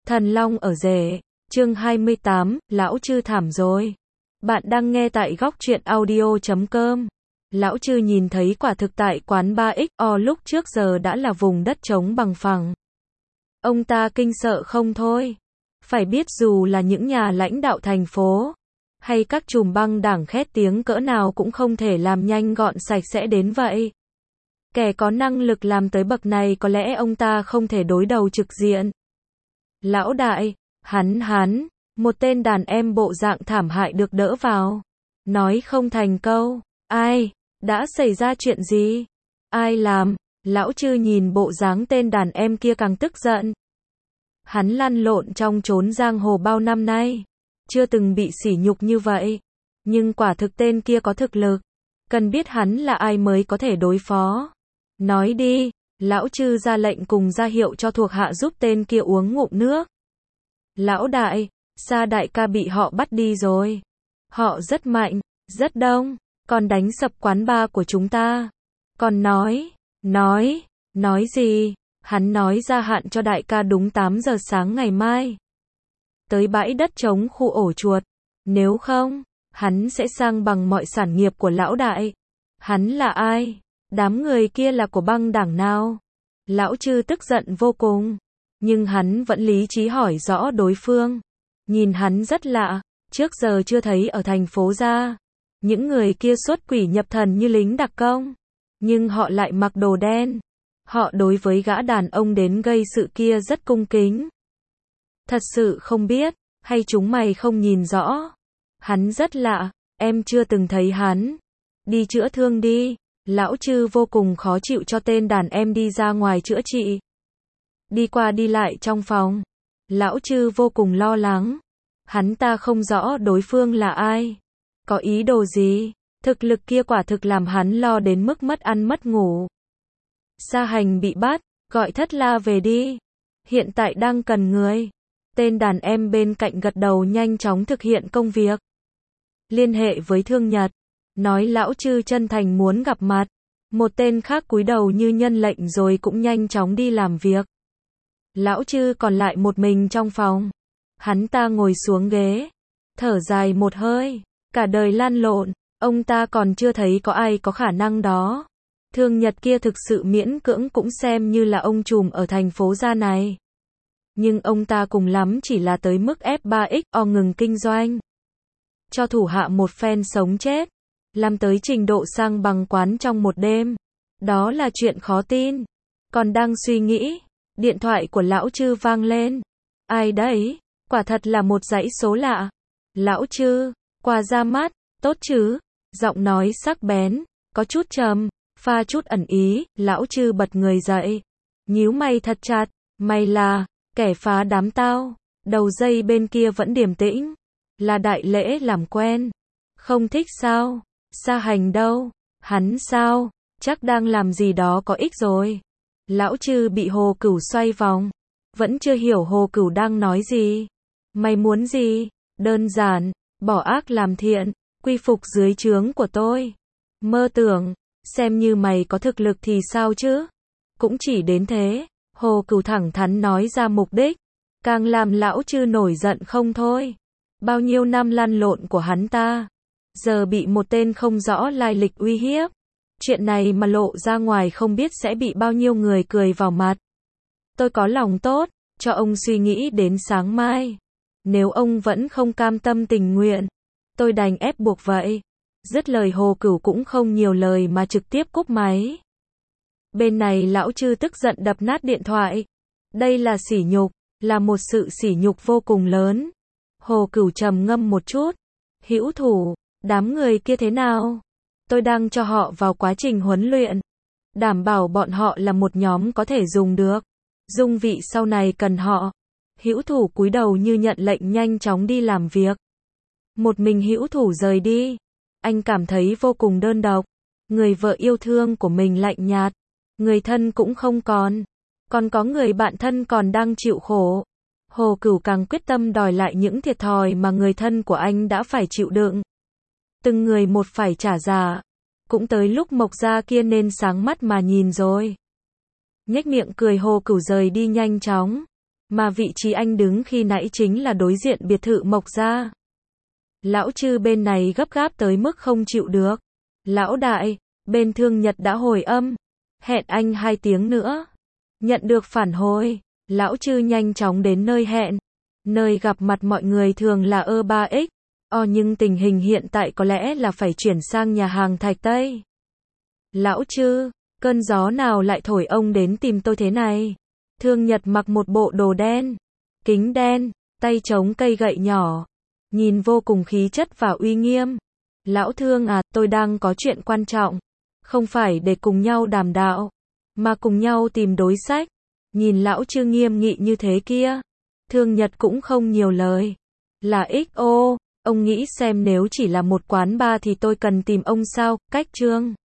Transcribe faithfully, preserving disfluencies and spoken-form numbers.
Thần Long ở rể, chương hai mươi tám, lão Chư thảm rồi. Bạn đang nghe tại góc truyện audio chấm com. Lão Chư nhìn thấy quả thực tại quán ba ích o lúc trước giờ đã là vùng đất trống bằng phẳng. Ông ta kinh sợ không thôi. Phải biết dù là những nhà lãnh đạo thành phố, hay các chùm băng đảng khét tiếng cỡ nào cũng không thể làm nhanh gọn sạch sẽ đến vậy. Kẻ có năng lực làm tới bậc này có lẽ ông ta không thể đối đầu trực diện. Lão đại, hắn hắn, một tên đàn em bộ dạng thảm hại được đỡ vào. Nói không thành câu, ai, đã xảy ra chuyện gì? Ai làm? Lão Chư nhìn bộ dáng tên đàn em kia càng tức giận. Hắn lăn lộn trong chốn giang hồ bao năm nay, chưa từng bị sỉ nhục như vậy. Nhưng quả thực tên kia có thực lực, cần biết hắn là ai mới có thể đối phó. Nói đi. Lão Chư ra lệnh cùng ra hiệu cho thuộc hạ giúp tên kia uống ngụm nước. Lão đại, Sa đại ca bị họ bắt đi rồi. Họ rất mạnh, rất đông, còn đánh sập quán bar của chúng ta. Còn nói, nói, nói gì? Hắn nói gia hạn cho đại ca đúng tám giờ sáng ngày mai. Tới bãi đất trống khu ổ chuột. Nếu không, hắn sẽ sang bằng mọi sản nghiệp của lão đại. Hắn là ai? Đám người kia là của băng đảng nào? Lão Chư tức giận vô cùng. Nhưng hắn vẫn lý trí hỏi rõ đối phương. Nhìn hắn rất lạ, trước giờ chưa thấy ở thành phố ra. Những người kia xuất quỷ nhập thần như lính đặc công. Nhưng họ lại mặc đồ đen. Họ đối với gã đàn ông đến gây sự kia rất cung kính. Thật sự không biết, hay chúng mày không nhìn rõ? Hắn rất lạ, em chưa từng thấy hắn. Đi chữa thương đi. Lão Chư vô cùng khó chịu cho tên đàn em đi ra ngoài chữa trị. Đi qua đi lại trong phòng. Lão Chư vô cùng lo lắng. Hắn ta không rõ đối phương là ai. Có ý đồ gì. Thực lực kia quả thực làm hắn lo đến mức mất ăn mất ngủ. Sa Hành bị bắt, gọi Thất La về đi. Hiện tại đang cần người. Tên đàn em bên cạnh gật đầu nhanh chóng thực hiện công việc. Liên hệ với Thương Nhật. Nói lão Chư chân thành muốn gặp mặt. Một tên khác cúi đầu như nhân lệnh rồi cũng nhanh chóng đi làm việc. Lão Chư còn lại một mình trong phòng. Hắn ta ngồi xuống ghế, thở dài một hơi. Cả đời lăn lộn, ông ta còn chưa thấy có ai có khả năng đó. Thương Nhật kia thực sự miễn cưỡng cũng xem như là ông trùm ở thành phố Gia này. Nhưng ông ta cùng lắm chỉ là tới mức ép ba ích o ngừng kinh doanh. Cho thủ hạ một phen sống chết. Làm tới trình độ sang bằng quán trong một đêm. Đó là chuyện khó tin. Còn đang suy nghĩ, điện thoại của lão Chư vang lên. Ai đấy? Quả thật là một dãy số lạ. Lão Chư, qua ra mắt, tốt chứ? Giọng nói sắc bén, có chút trầm, pha chút ẩn ý. Lão Chư bật người dậy, nhíu mày thật chặt. Mày là kẻ phá đám tao? Đầu dây bên kia vẫn điềm tĩnh. Là đại lễ làm quen. Không thích sao? Sa Hành đâu? Hắn sao? Chắc đang làm gì đó có ích rồi. Lão Chư bị Hồ Cửu xoay vòng. Vẫn chưa hiểu Hồ Cửu đang nói gì. Mày muốn gì? Đơn giản, bỏ ác làm thiện, quy phục dưới trướng của tôi. Mơ tưởng, xem như mày có thực lực thì sao chứ? Cũng chỉ đến thế. Hồ Cửu thẳng thắn nói ra mục đích. Càng làm lão Chư nổi giận không thôi. Bao nhiêu năm lăn lộn của hắn ta, giờ bị một tên không rõ lai lịch uy hiếp. Chuyện này mà lộ ra ngoài không biết sẽ bị bao nhiêu người cười vào mặt. Tôi có lòng tốt, cho ông suy nghĩ đến sáng mai. Nếu ông vẫn không cam tâm tình nguyện, tôi đành ép buộc vậy. Dứt lời Hồ Cửu cũng không nhiều lời mà trực tiếp cúp máy. Bên này lão Chư tức giận đập nát điện thoại. Đây là sỉ nhục, là một sự sỉ nhục vô cùng lớn. Hồ Cửu trầm ngâm một chút. Hữu thủ, đám người kia thế nào? Tôi đang cho họ vào quá trình huấn luyện. Đảm bảo bọn họ là một nhóm có thể dùng được. Dung vị sau này cần họ. Hữu thủ cúi đầu như nhận lệnh nhanh chóng đi làm việc. Một mình Hữu thủ rời đi. Anh cảm thấy vô cùng đơn độc. Người vợ yêu thương của mình lạnh nhạt. Người thân cũng không còn. Còn có người bạn thân còn đang chịu khổ. Hồ Cửu càng quyết tâm đòi lại những thiệt thòi mà người thân của anh đã phải chịu đựng. Từng người một phải trả giá. Cũng tới lúc Mộc Gia kia nên sáng mắt mà nhìn rồi. Nhếch miệng cười Hồ Cửu rời đi nhanh chóng. Mà vị trí anh đứng khi nãy chính là đối diện biệt thự Mộc gia. Lão Trư bên này gấp gáp tới mức không chịu được. Lão đại, bên Thương Nhật đã hồi âm. Hẹn anh hai tiếng nữa. Nhận được phản hồi, Lão Trư nhanh chóng đến nơi hẹn. Nơi gặp mặt mọi người thường là E ba X. O nhưng tình hình hiện tại có lẽ là phải chuyển sang nhà hàng Thạch Tây. Lão Trư, cơn gió nào lại thổi ông đến tìm tôi thế này? Thương Nhật mặc một bộ đồ đen, kính đen, tay chống cây gậy nhỏ, nhìn vô cùng khí chất và uy nghiêm. Lão Thương à, tôi đang có chuyện quan trọng, không phải để cùng nhau đàm đạo, mà cùng nhau tìm đối sách. Nhìn Lão Trư nghiêm nghị như thế kia, Thương Nhật cũng không nhiều lời. Là ích ô, ông nghĩ xem nếu chỉ là một quán bar thì tôi cần tìm ông sao? Cách Trương